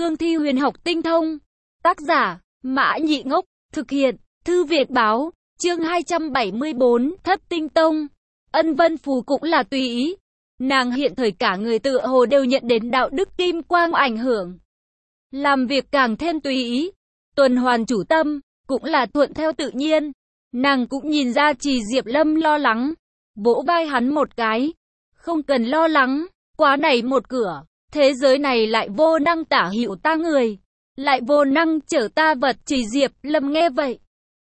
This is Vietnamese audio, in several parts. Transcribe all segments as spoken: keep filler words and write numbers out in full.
cương thi huyền học tinh thông. Tác giả, Mã Nhị Ngốc, thực hiện, Thư Việt Báo, chương hai trăm bảy mươi bốn, Thất Tinh Tông. Ân Vân Phù cũng là tùy ý. Nàng hiện thời cả người tựa hồ đều nhận đến đạo đức kim quang ảnh hưởng. Làm việc càng thêm tùy ý, tuần hoàn chủ tâm, cũng là thuận theo tự nhiên. Nàng cũng nhìn ra Trì Diệp Lâm lo lắng, vỗ vai hắn một cái. Không cần lo lắng, quá này một cửa, thế giới này lại vô năng tả hữu ta người, lại vô năng chở ta vật. Trì Diệp Lâm nghe vậy,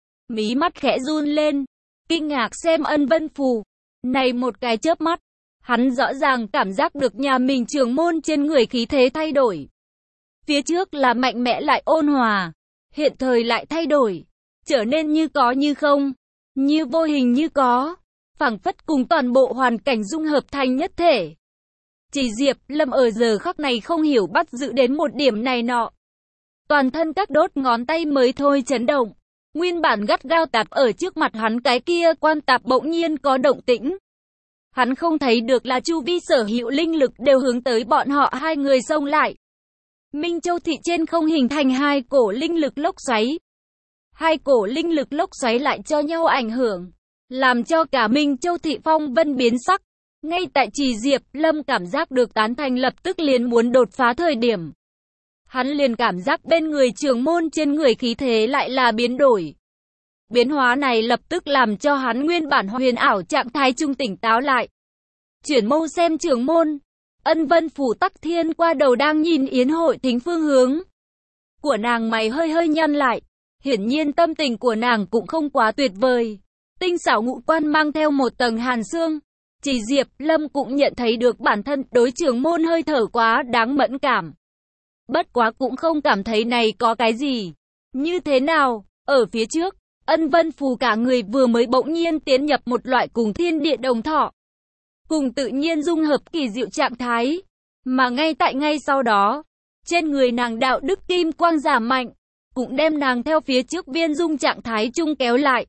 mí mắt khẽ run lên, kinh ngạc xem Ân Vân Phù. Này một cái chớp mắt, hắn rõ ràng cảm giác được nhà mình trưởng môn trên người khí thế thay đổi. Phía trước là mạnh mẽ lại ôn hòa, hiện thời lại thay đổi, trở nên như có như không, như vô hình như có, phảng phất cùng toàn bộ hoàn cảnh dung hợp thành nhất thể. Trì Diệp Lâm ở giờ khắc này không hiểu bắt giữ đến một điểm này nọ. Toàn thân các đốt ngón tay mới thôi chấn động, nguyên bản gắt gao tạp ở trước mặt hắn cái kia quan tạp bỗng nhiên có động tĩnh. Hắn không thấy được là chu vi sở hữu linh lực đều hướng tới bọn họ hai người xông lại. Minh Châu thị trên không hình thành hai cổ linh lực lốc xoáy. Hai cổ linh lực lốc xoáy lại cho nhau ảnh hưởng, làm cho cả Minh Châu thị phong vân biến sắc. Ngay tại Trì Diệp Lâm cảm giác được tán thành lập tức liền muốn đột phá thời điểm, hắn liền cảm giác bên người trưởng môn trên người khí thế lại là biến đổi. Biến hóa này lập tức làm cho hắn nguyên bản huyền ảo trạng thái trung tỉnh táo lại. Chuyển mâu xem trưởng môn, Ân Vân Phù Tắc Thiên qua đầu đang nhìn yến hội thính phương hướng của nàng, mày hơi hơi nhăn lại. Hiển nhiên tâm tình của nàng cũng không quá tuyệt vời. Tinh xảo ngũ quan mang theo một tầng hàn xương. Trì Diệp Lâm cũng nhận thấy được bản thân đối trưởng môn hơi thở quá đáng mẫn cảm. Bất quá cũng không cảm thấy này có cái gì. Như thế nào, ở phía trước, Ân Vân Phù cả người vừa mới bỗng nhiên tiến nhập một loại cùng thiên địa đồng thọ, cùng tự nhiên dung hợp kỳ diệu trạng thái. Mà ngay tại ngay sau đó, trên người nàng đạo đức kim quang giảm mạnh, cũng đem nàng theo phía trước viên dung trạng thái chung kéo lại.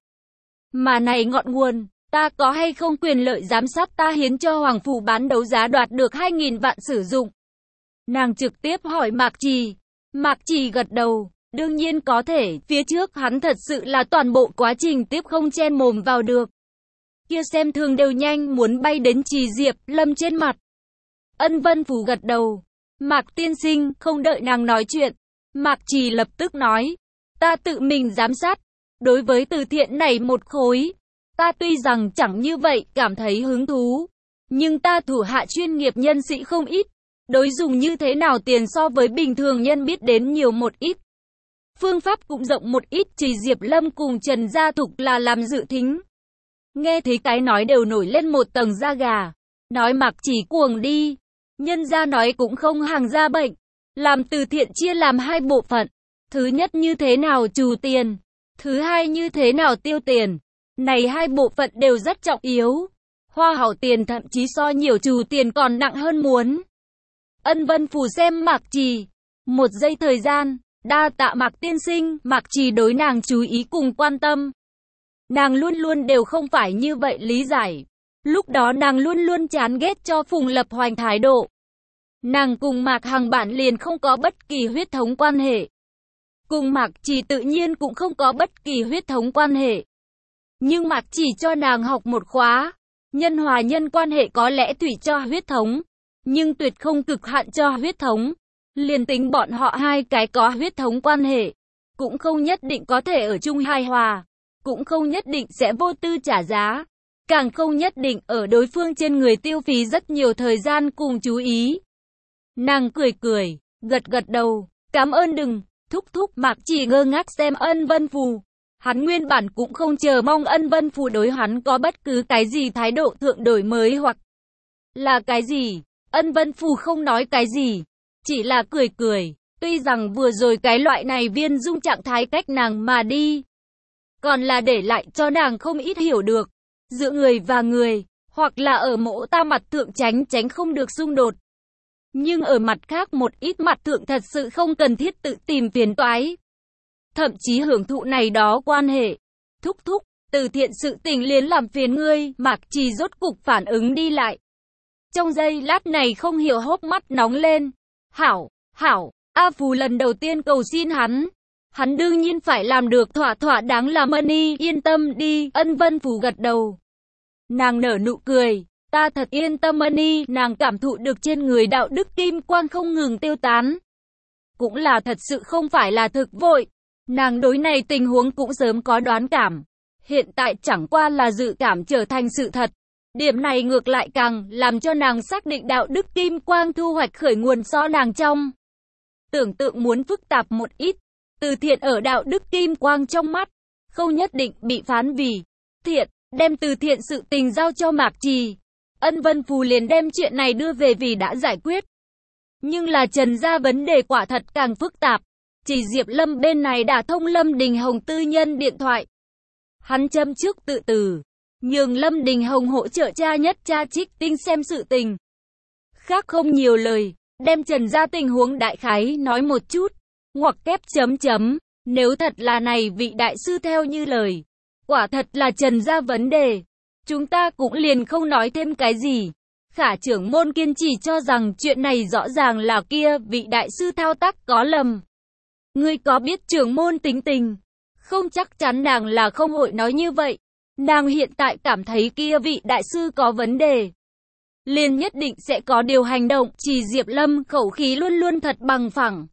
Mà này ngọn nguồn, ta có hay không quyền lợi giám sát ta hiến cho Hoàng Phủ bán đấu giá đoạt được hai nghìn vạn sử dụng? Nàng trực tiếp hỏi Mạc Trì. Mạc Trì gật đầu, đương nhiên có thể, phía trước hắn thật sự là toàn bộ quá trình tiếp không chen mồm vào được. Kia xem thường đều nhanh muốn bay đến Trì Diệp Lâm trên mặt. Ân Vân Phù gật đầu. Mạc tiên sinh, không đợi nàng nói chuyện, Mạc Trì lập tức nói, ta tự mình giám sát. Đối với từ thiện này một khối, ta tuy rằng chẳng như vậy cảm thấy hứng thú, nhưng ta thủ hạ chuyên nghiệp nhân sĩ không ít, đối dùng như thế nào tiền so với bình thường nhân biết đến nhiều một ít. Phương pháp cũng rộng một ít. Trì Diệp Lâm cùng Trần Gia Thục là làm dự thính. Nghe thấy cái nói đều nổi lên một tầng da gà. Nói Mạc Trì cuồng đi. Nhân gia nói cũng không hàng ra bệnh. Làm từ thiện chia làm hai bộ phận. Thứ nhất như thế nào trù tiền. Thứ hai như thế nào tiêu tiền. Này hai bộ phận đều rất trọng yếu. Hoa hảo tiền thậm chí so nhiều trù tiền còn nặng hơn muốn. Ân Vân Phù xem Mạc Trì. Một giây thời gian. Đa tạ Mạc tiên sinh. Mạc Trì đối nàng chú ý cùng quan tâm. Nàng luôn luôn đều không phải như vậy lý giải. Lúc đó nàng luôn luôn chán ghét cho Phùng Lập Hoành thái độ. Nàng cùng Mạc Hằng bản liền không có bất kỳ huyết thống quan hệ. Cùng Mạc Trì tự nhiên cũng không có bất kỳ huyết thống quan hệ. Nhưng Mạc Trì cho nàng học một khóa. Nhân hòa nhân quan hệ có lẽ tùy cho huyết thống, nhưng tuyệt không cực hạn cho huyết thống. Liền tính bọn họ hai cái có huyết thống quan hệ, cũng không nhất định có thể ở chung hài hòa, cũng không nhất định sẽ vô tư trả giá, càng không nhất định ở đối phương trên người tiêu phí rất nhiều thời gian cùng chú ý. Nàng cười cười, gật gật đầu, cảm ơn đừng, thúc thúc. Mạc Trì ngơ ngác xem Ân Vân Phù. Hắn nguyên bản cũng không chờ mong Ân Vân Phù đối hắn có bất cứ cái gì thái độ thượng đổi mới hoặc là cái gì. Ân Vân Phù không nói cái gì, chỉ là cười cười. Tuy rằng vừa rồi cái loại này viên dung trạng thái cách nàng mà đi, còn là để lại cho nàng không ít hiểu được. Giữa người và người, hoặc là ở mỗ ta mặt thượng tránh tránh không được xung đột. Nhưng ở mặt khác một ít mặt thượng thật sự không cần thiết tự tìm phiền toái. Thậm chí hưởng thụ này đó quan hệ. Thúc thúc, từ thiện sự tình liền làm phiền ngươi. Mạc Trì rốt cục phản ứng đi lại. Trong giây lát này không hiểu hốc mắt nóng lên. Hảo, hảo, A Phù lần đầu tiên cầu xin hắn. Hắn đương nhiên phải làm được thỏa thỏa đáng làm ơn y, yên tâm đi, Ân Vân Phù gật đầu. Nàng nở nụ cười, ta thật yên tâm ơn y, nàng cảm thụ được trên người đạo đức kim quang không ngừng tiêu tán. Cũng là thật sự không phải là thực vội. Nàng đối này tình huống cũng sớm có đoán cảm. Hiện tại chẳng qua là dự cảm trở thành sự thật. Điểm này ngược lại càng làm cho nàng xác định đạo đức kim quang thu hoạch khởi nguồn so nàng trong tưởng tượng muốn phức tạp một ít. Từ thiện ở đạo đức kim quang trong mắt, không nhất định bị phán vì thiện, đem từ thiện sự tình giao cho Mạc Trì. Ân Vân Phù liền đem chuyện này đưa về vì đã giải quyết. Nhưng là Trần gia vấn đề quả thật càng phức tạp. Chỉ Diệp Lâm bên này đã thông Lâm Đình Hồng tư nhân điện thoại. Hắn châm trước tự tử, nhường Lâm Đình Hồng hỗ trợ cha nhất cha Trích Tinh xem sự tình. Khác không nhiều lời, đem Trần gia tình huống đại khái nói một chút. Ngoặc kép chấm chấm, nếu thật là này vị đại sư theo như lời, quả thật là Trần gia vấn đề, chúng ta cũng liền không nói thêm cái gì. Khả trưởng môn kiên trì cho rằng chuyện này rõ ràng là kia vị đại sư thao tác có lầm. Ngươi có biết trưởng môn tính tình, không chắc chắn nàng là không hội nói như vậy. Nàng hiện tại cảm thấy kia vị đại sư có vấn đề, liền nhất định sẽ có điều hành động. Chỉ Diệp Lâm khẩu khí luôn luôn thật bằng phẳng.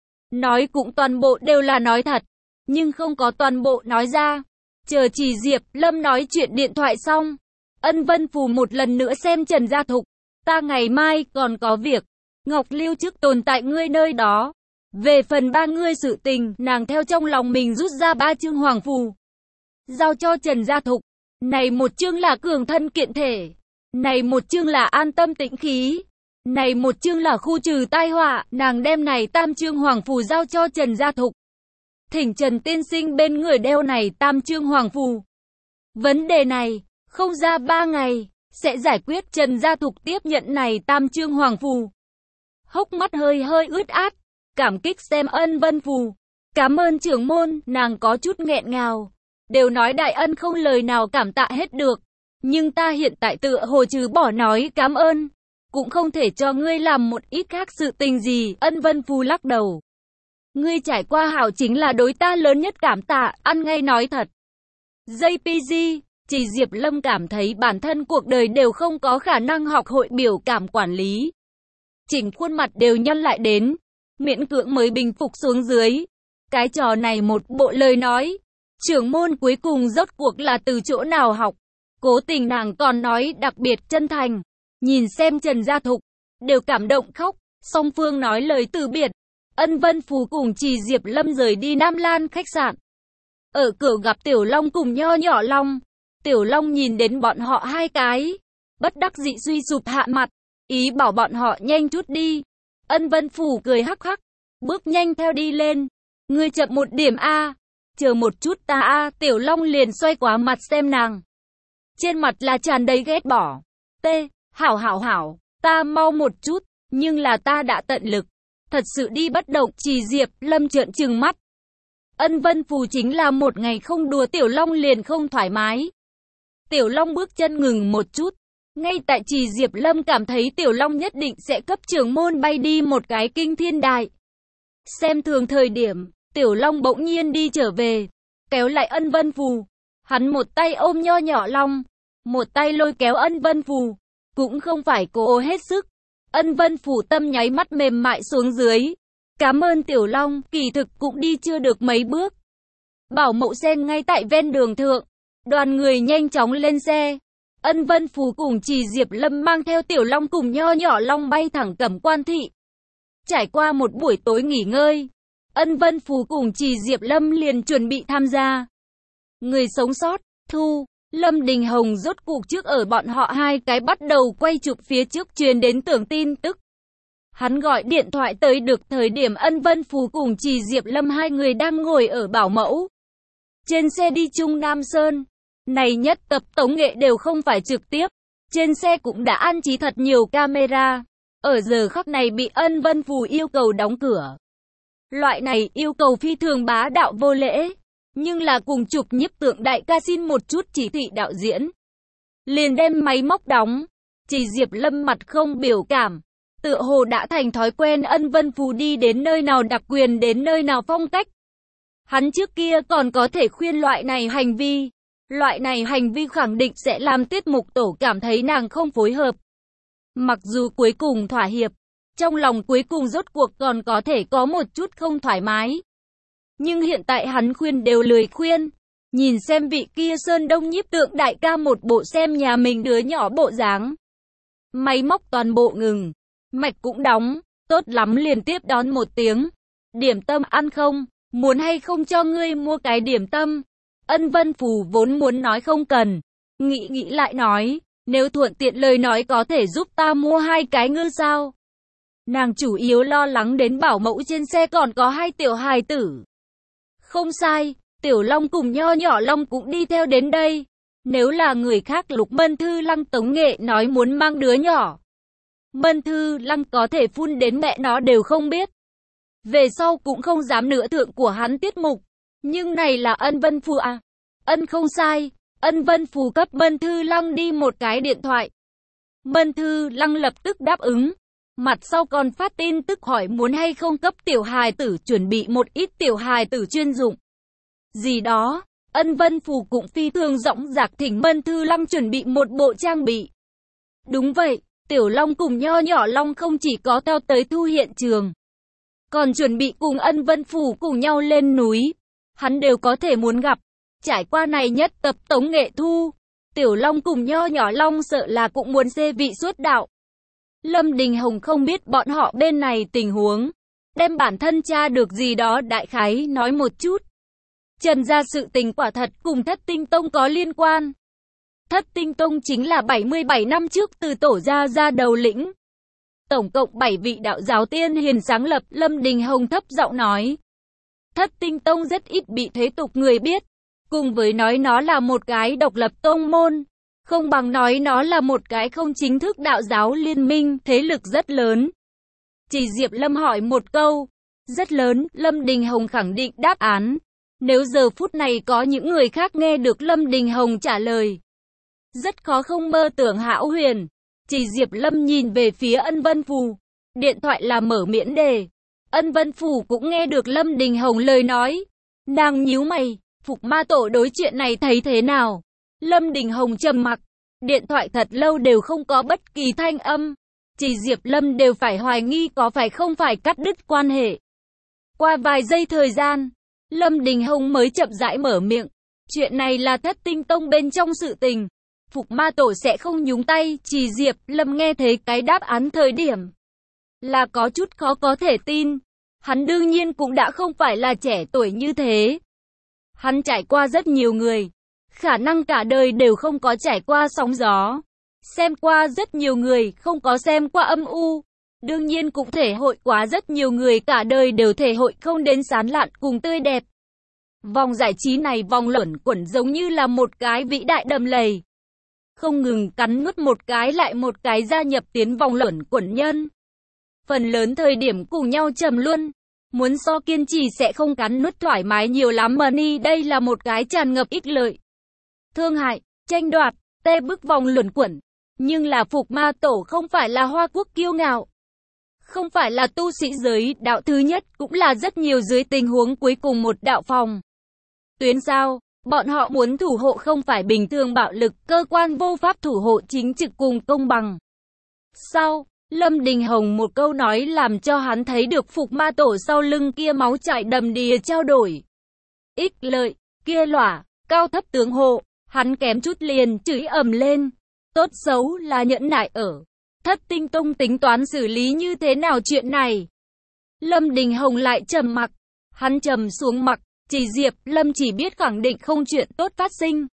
Nói cũng toàn bộ đều là nói thật, nhưng không có toàn bộ nói ra. Chờ Chỉ Diệp Lâm nói chuyện điện thoại xong, Ân Vân Phù một lần nữa xem Trần Gia Thục. Ta ngày mai còn có việc, Ngọc Lưu trước tồn tại ngươi nơi đó. Về phần ba ngươi sự tình, nàng theo trong lòng mình rút ra ba chương hoàng phù, giao cho Trần Gia Thục. Này một chương là cường thân kiện thể, này một chương là an tâm tĩnh khí, này một chương là khu trừ tai họa. Nàng đem này tam chương hoàng phù giao cho Trần Gia Thục, thỉnh Trần tiên sinh bên người đeo này tam chương hoàng phù. Vấn đề này không ra ba ngày sẽ giải quyết. Trần Gia Thục tiếp nhận này tam chương hoàng phù, hốc mắt hơi hơi ướt át, cảm kích xem Ân Vân Phù. Cảm ơn trưởng môn. Nàng có chút nghẹn ngào, đều nói đại ân không lời nào cảm tạ hết được, nhưng ta hiện tại tựa hồ trừ bỏ nói cảm ơn, cũng không thể cho ngươi làm một ít khác sự tình gì. Ân Vân Phù lắc đầu. Ngươi trải qua hảo chính là đối ta lớn nhất cảm tạ, ăn ngay nói thật. gi pê giê, Chỉ Diệp Lâm cảm thấy bản thân cuộc đời đều không có khả năng học hội biểu cảm quản lý. Chỉnh khuôn mặt đều nhăn lại đến, miễn cưỡng mới bình phục xuống dưới. Cái trò này một bộ lời nói, trưởng môn cuối cùng rốt cuộc là từ chỗ nào học. Cố tình nàng còn nói đặc biệt chân thành. Nhìn xem Trần Gia Thục, đều cảm động khóc. Song phương nói lời từ biệt. Ân Vân Phù cùng Chỉ Diệp Lâm rời đi Nam Lan khách sạn. Ở cửa gặp Tiểu Long cùng Nho Nhỏ Long. Tiểu Long nhìn đến bọn họ hai cái, bất đắc dĩ suy sụp hạ mặt, ý bảo bọn họ nhanh chút đi. Ân Vân Phù cười hắc hắc, bước nhanh theo đi lên. Ngươi chậm một điểm a, chờ một chút ta a. Tiểu Long liền xoay quá mặt xem nàng, trên mặt là tràn đầy ghét bỏ. T, hảo hảo hảo, ta mau một chút, nhưng là ta đã tận lực, thật sự đi bất động. Chỉ Diệp Lâm trợn trừng mắt. Ân Vân Phù chính là một ngày không đùa Tiểu Long liền không thoải mái. Tiểu Long bước chân ngừng một chút. Ngay tại Chỉ Diệp Lâm cảm thấy Tiểu Long nhất định sẽ cấp trưởng môn bay đi một cái kinh thiên đại xem thường thời điểm, Tiểu Long bỗng nhiên đi trở về, kéo lại Ân Vân Phù. Hắn một tay ôm Nho Nhỏ Long, một tay lôi kéo Ân Vân Phù, cũng không phải cố hết sức. Ân Vân Phù tâm nháy mắt mềm mại xuống dưới. Cảm ơn Tiểu Long, kỳ thực cũng đi chưa được mấy bước. Bảo mẫu sen ngay tại ven đường thượng. Đoàn người nhanh chóng lên xe. Ân Vân Phù cùng Chỉ Diệp Lâm mang theo Tiểu Long cùng Nho Nhỏ Long bay thẳng Cẩm Quan thị. Trải qua một buổi tối nghỉ ngơi, Ân Vân Phù cùng Chỉ Diệp Lâm liền chuẩn bị tham gia Người Sống Sót. Thu, Lâm Đình Hồng rốt cuộc trước ở bọn họ hai cái bắt đầu quay chụp phía trước truyền đến tưởng tin tức. Hắn gọi điện thoại tới được thời điểm Ân Vân Phù cùng Chỉ Diệp Lâm hai người đang ngồi ở bảo mẫu trên xe đi Trung Nam Sơn. Này nhất tập tống nghệ đều không phải trực tiếp, trên xe cũng đã an trí thật nhiều camera. Ở giờ khắc này bị Ân Vân Phù yêu cầu đóng cửa. Loại này yêu cầu phi thường bá đạo vô lễ, nhưng là cùng chụp nhiếp tượng đại ca xin một chút chỉ thị đạo diễn, liền đem máy móc đóng. Chỉ Diệp Lâm mặt không biểu cảm, Tựa hồ đã thành thói quen Ân Vân Phù đi đến nơi nào đặc quyền đến nơi nào phong cách. Hắn trước kia còn có thể khuyên loại này hành vi. Loại này hành vi khẳng định sẽ làm Tiết Mục Tổ cảm thấy nàng không phối hợp. Mặc dù cuối cùng thỏa hiệp, trong lòng cuối cùng rốt cuộc còn có thể có một chút không thoải mái. Nhưng hiện tại hắn khuyên đều lười khuyên. Nhìn xem vị kia Sơn Đông nhiếp tượng đại ca một bộ xem nhà mình đứa nhỏ bộ dáng. Máy móc toàn bộ ngừng, mạch cũng đóng, tốt lắm liền tiếp đón một tiếng. Điểm tâm ăn không? Muốn hay không cho ngươi mua cái điểm tâm? Ân Vân Phù vốn muốn nói không cần. Nghĩ nghĩ lại nói, nếu thuận tiện lời nói có thể giúp ta mua hai cái ngư sao? Nàng chủ yếu lo lắng đến bảo mẫu trên xe còn có hai tiểu hài tử. Không sai, Tiểu Long cùng nho nhỏ Long cũng đi theo đến đây. Nếu là người khác Lục Mân Thư Lăng tống nghệ nói muốn mang đứa nhỏ. Mân Thư Lăng có thể phun đến mẹ nó đều không biết. Về sau cũng không dám nữa thượng của hắn tiết mục. Nhưng này là Ân Vân Phù à? Ân không sai, Ân Vân Phù cấp Mân Thư Lăng đi một cái điện thoại. Mân Thư Lăng lập tức đáp ứng. Mặt sau còn phát tin tức hỏi muốn hay không cấp tiểu hài tử chuẩn bị một ít tiểu hài tử chuyên dụng. Gì đó, Ân Vân Phù cũng phi thường rõng rạc thỉnh Mân Thư Lăng chuẩn bị một bộ trang bị. Đúng vậy, Tiểu Long cùng nho nhỏ Long không chỉ có theo tới thu hiện trường, còn chuẩn bị cùng Ân Vân Phù cùng nhau lên núi. Hắn đều có thể muốn gặp. Trải qua này nhất tập tống nghệ thu, Tiểu Long cùng nho nhỏ Long sợ là cũng muốn xê vị xuất đạo. Lâm Đình Hồng không biết bọn họ bên này tình huống, đem bản thân tra được gì đó đại khái nói một chút. Trần gia sự tình quả thật cùng Thất Tinh Tông có liên quan. Thất Tinh Tông chính là bảy mươi bảy năm trước từ tổ gia ra đầu lĩnh. Tổng cộng bảy vị đạo giáo tiên hiền sáng lập, Lâm Đình Hồng thấp giọng nói. Thất Tinh Tông rất ít bị thế tục người biết, cùng với nói nó là một cái độc lập tông môn, không bằng nói nó là một cái không chính thức đạo giáo liên minh, thế lực rất lớn. Chỉ Diệp Lâm hỏi một câu, rất lớn, Lâm Đình Hồng khẳng định đáp án. Nếu giờ phút này có những người khác nghe được Lâm Đình Hồng trả lời, rất khó không mơ tưởng hão huyền. Chỉ Diệp Lâm nhìn về phía Ân Vân Phù, điện thoại là mở miễn đề. Ân Vân Phù cũng nghe được Lâm Đình Hồng lời nói. Nàng nhíu mày, Phục Ma Tổ đối chuyện này thấy thế nào? Lâm Đình Hồng trầm mặc, điện thoại thật lâu đều không có bất kỳ thanh âm. Chỉ Diệp Lâm đều phải hoài nghi có phải không phải cắt đứt quan hệ. Qua vài giây thời gian, Lâm Đình Hồng mới chậm rãi mở miệng. Chuyện này là Thất Tinh Tông bên trong sự tình. Phục Ma Tổ sẽ không nhúng tay. Chỉ Diệp Lâm nghe thấy cái đáp án thời điểm là có chút khó có thể tin. Hắn đương nhiên cũng đã không phải là trẻ tuổi như thế. Hắn trải qua rất nhiều người, khả năng cả đời đều không có trải qua sóng gió. Xem qua rất nhiều người, không có xem qua âm u. Đương nhiên cũng thể hội quá rất nhiều người cả đời đều thể hội không đến sán lạn cùng tươi đẹp. Vòng giải trí này vòng luẩn quẩn giống như là một cái vĩ đại đầm lầy. Không ngừng cắn nuốt một cái lại một cái gia nhập tiến vòng luẩn quẩn nhân. Phần lớn thời điểm cùng nhau trầm luân. Muốn so kiên trì sẽ không cắn nuốt thoải mái nhiều lắm mà ni đây là một cái tràn ngập ích lợi. Thương hại, tranh đoạt, tê bức vòng luẩn quẩn. Nhưng là Phục Ma Tổ không phải là Hoa Quốc kiêu ngạo. Không phải là tu sĩ giới đạo thứ nhất, cũng là rất nhiều dưới tình huống cuối cùng một đạo phòng tuyến sao. Bọn họ muốn thủ hộ không phải bình thường bạo lực, cơ quan vô pháp thủ hộ chính trực cùng công bằng. Sau, Lâm Đình Hồng một câu nói làm cho hắn thấy được Phục Ma Tổ sau lưng kia máu chảy đầm đìa trao đổi. Ích lợi, kia lỏa, cao thấp tướng hộ, hắn kém chút liền chửi ầm lên. Tốt xấu là nhẫn nại ở. Thất Tinh Tông tính toán xử lý như thế nào chuyện này? Lâm Đình Hồng lại trầm mặc. Hắn trầm xuống mặc. Chỉ Diệp Lâm chỉ biết khẳng định không chuyện tốt phát sinh.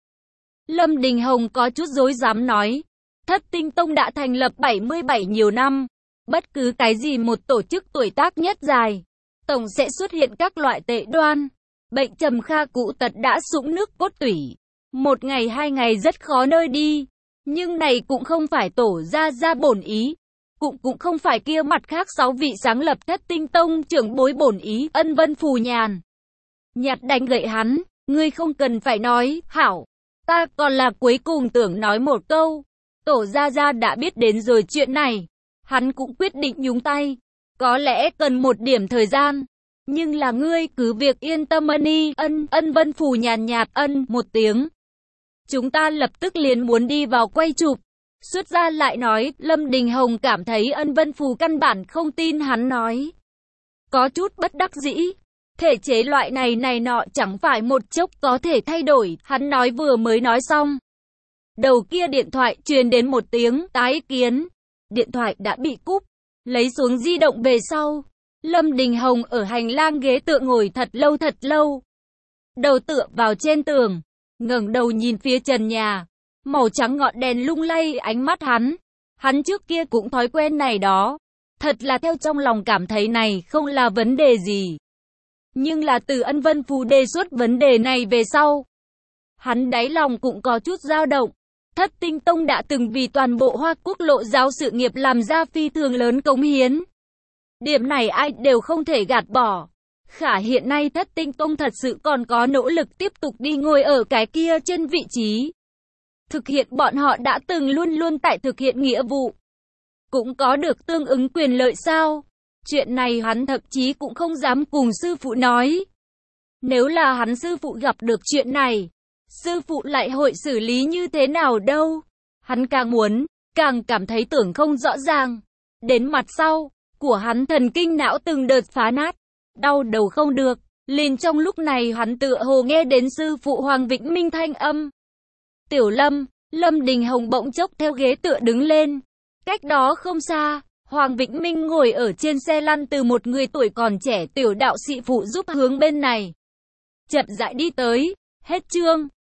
Lâm Đình Hồng có chút dối dám nói. Thất Tinh Tông đã thành lập bảy mươi bảy nhiều năm. Bất cứ cái gì một tổ chức tuổi tác nhất dài, tổng sẽ xuất hiện các loại tệ đoan. Bệnh trầm kha cụ tật đã sũng nước cốt tủy. Một ngày hai ngày rất khó nơi đi. Nhưng này cũng không phải tổ ra ra bổn ý. Cũng cũng không phải kia mặt khác sáu vị sáng lập Thất Tinh Tông trưởng bối bổn ý. Ân Vân Phù nhàn nhạt đánh gậy hắn. Ngươi không cần phải nói, hảo. Ta còn là cuối cùng tưởng nói một câu. Tổ gia gia đã biết đến rồi chuyện này. hắn cũng quyết định nhúng tay. Có lẽ cần một điểm thời gian. Nhưng là ngươi cứ việc yên tâm ân y, ân, ân Vân Phù nhàn nhạt, ân, một tiếng. Chúng ta lập tức liền muốn đi vào quay chụp. Xuất ra lại nói, Lâm Đình Hồng cảm thấy ân Vân Phù căn bản không tin hắn nói. Có chút bất đắc dĩ. Thể chế loại này này nọ chẳng phải một chốc có thể thay đổi, hắn nói vừa mới nói xong. Đầu kia điện thoại truyền đến một tiếng, tái kiến. Điện thoại đã bị cúp. Lấy xuống di động về sau. Lâm Đình Hồng ở hành lang ghế tựa ngồi thật lâu thật lâu. Đầu tựa vào trên tường. Ngẩng đầu nhìn phía trần nhà. Màu trắng ngọn đèn lung lay ánh mắt hắn. Hắn trước kia cũng thói quen này đó. Thật là theo trong lòng cảm thấy này không là vấn đề gì. Nhưng là từ ân Vân Phù đề xuất vấn đề này về sau. Hắn đáy lòng cũng có chút dao động. Thất Tinh Tông đã từng vì toàn bộ Hoa Quốc lộ giáo sự nghiệp làm ra phi thường lớn cống hiến. Điểm này ai đều không thể gạt bỏ. Khả hiện nay Thất Tinh Tông thật sự còn có nỗ lực tiếp tục đi ngồi ở cái kia trên vị trí. Thực hiện bọn họ đã từng luôn luôn tại thực hiện nghĩa vụ. Cũng có được tương ứng quyền lợi sao? Chuyện này hắn thậm chí cũng không dám cùng sư phụ nói. Nếu là hắn sư phụ gặp được chuyện này, sư phụ lại hội xử lý như thế nào đâu? Hắn càng muốn, càng cảm thấy tưởng không rõ ràng. Đến mặt sau, của hắn thần kinh não từng đợt phá nát, đau đầu không được. Liền trong lúc này hắn tựa hồ nghe đến sư phụ Hoàng Vĩnh Minh thanh âm. Tiểu Lâm, Lâm Đình Hồng bỗng chốc theo ghế tựa đứng lên. Cách đó không xa, Hoàng Vĩnh Minh ngồi ở trên xe lăn từ một người tuổi còn trẻ tiểu đạo sĩ phụ giúp hướng bên này. Chậm rãi đi tới, hết chương.